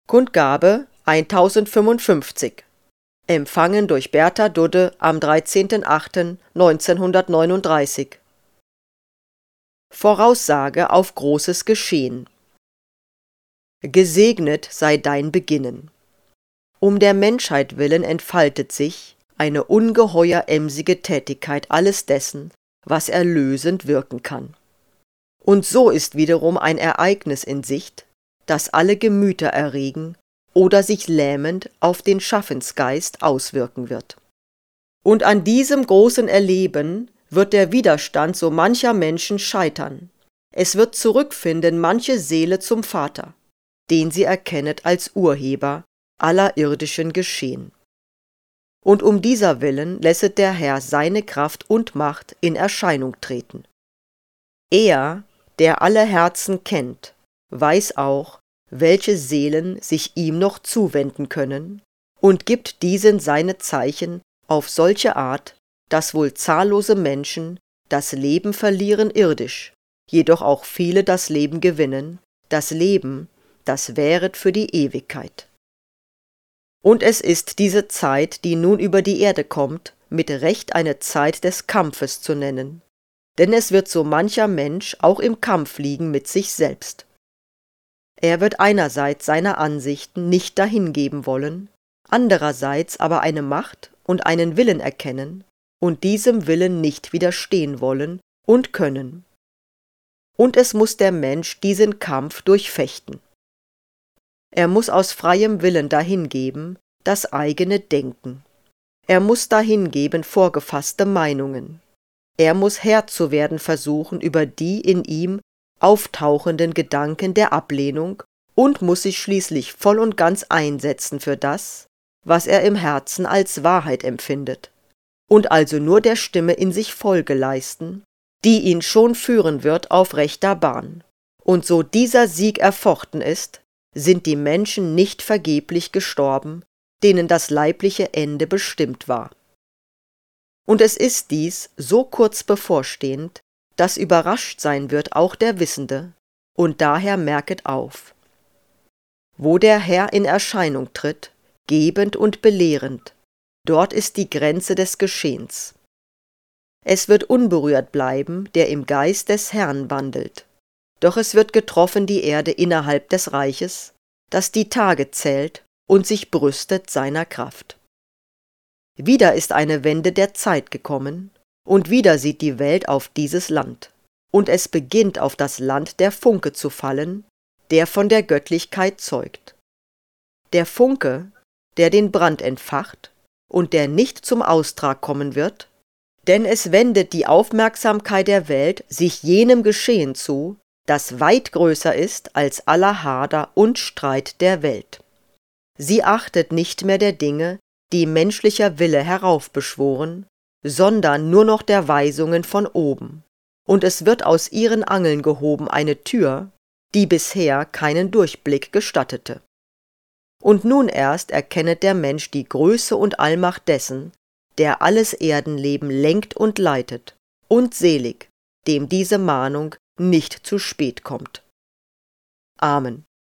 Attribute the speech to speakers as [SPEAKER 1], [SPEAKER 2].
[SPEAKER 1] Kundgabe 1055. Empfangen durch Bertha Dudde am 13.08.1939. Voraussage auf großes Geschehen. Gesegnet sei dein Beginnen. Um der Menschheit willen entfaltet sich eine ungeheuer emsige Tätigkeit alles dessen, was erlösend wirken kann. Und so ist wiederum ein Ereignis in Sicht, das alle Gemüter erregen oder sich lähmend auf den Schaffensgeist auswirken wird. Und an diesem großen Erleben wird der Widerstand so mancher Menschen scheitern. Es wird zurückfinden manche Seele zum Vater, den sie erkennet als Urheber aller irdischen Geschehen. Und um dieser Willen lässet der Herr seine Kraft und Macht in Erscheinung treten. Er, der alle Herzen kennt, weiß auch, welche Seelen sich ihm noch zuwenden können, und gibt diesen seine Zeichen auf solche Art, dass wohl zahllose Menschen das Leben verlieren irdisch, jedoch auch viele das Leben gewinnen, das Leben, das währet für die Ewigkeit. Und es ist diese Zeit, die nun über die Erde kommt, mit Recht eine Zeit des Kampfes zu nennen, denn es wird so mancher Mensch auch im Kampf liegen mit sich selbst. Er wird einerseits seine Ansichten nicht dahingeben wollen, andererseits aber eine Macht und einen Willen erkennen und diesem Willen nicht widerstehen wollen und können. Und es muß der Mensch diesen Kampf durchfechten. Er muß aus freiem Willen dahingeben das eigene Denken. Er muß dahingeben vorgefasste Meinungen. Er muß Herr zu werden versuchen über die in ihm auftauchenden Gedanken der Ablehnung und muß sich schließlich voll und ganz einsetzen für das, was er im Herzen als Wahrheit empfindet, und also nur der Stimme in sich Folge leisten, die ihn schon führen wird auf rechter Bahn. Und so dieser Sieg erfochten ist, sind die Menschen nicht vergeblich gestorben, denen das leibliche Ende bestimmt war. Und es ist dies so kurz bevorstehend, dass überrascht sein wird auch der Wissende, und daher merket auf. Wo der Herr in Erscheinung tritt, gebend und belehrend, dort ist die Grenze des Geschehens. Es wird unberührt bleiben, der im Geist des Herrn wandelt, doch es wird getroffen die Erde innerhalb des Reiches, das die Tage zählt und sich brüstet seiner Kraft. Wieder ist eine Wende der Zeit gekommen, und wieder sieht die Welt auf dieses Land, und es beginnt auf das Land der Funke zu fallen, der von der Göttlichkeit zeugt. Der Funke, der den Brand entfacht und der nicht zum Austrag kommen wird, denn es wendet die Aufmerksamkeit der Welt sich jenem Geschehen zu, das weit größer ist als aller Hader und Streit der Welt. Sie achtet nicht mehr der Dinge, die menschlicher Wille heraufbeschworen, sondern nur noch der Weisungen von oben, und es wird aus ihren Angeln gehoben eine Tür, die bisher keinen Durchblick gestattete. Und nun erst erkennet der Mensch die Größe und Allmacht dessen, der alles Erdenleben lenkt und leitet, und selig, dem diese Mahnung nicht zu spät kommt. Amen.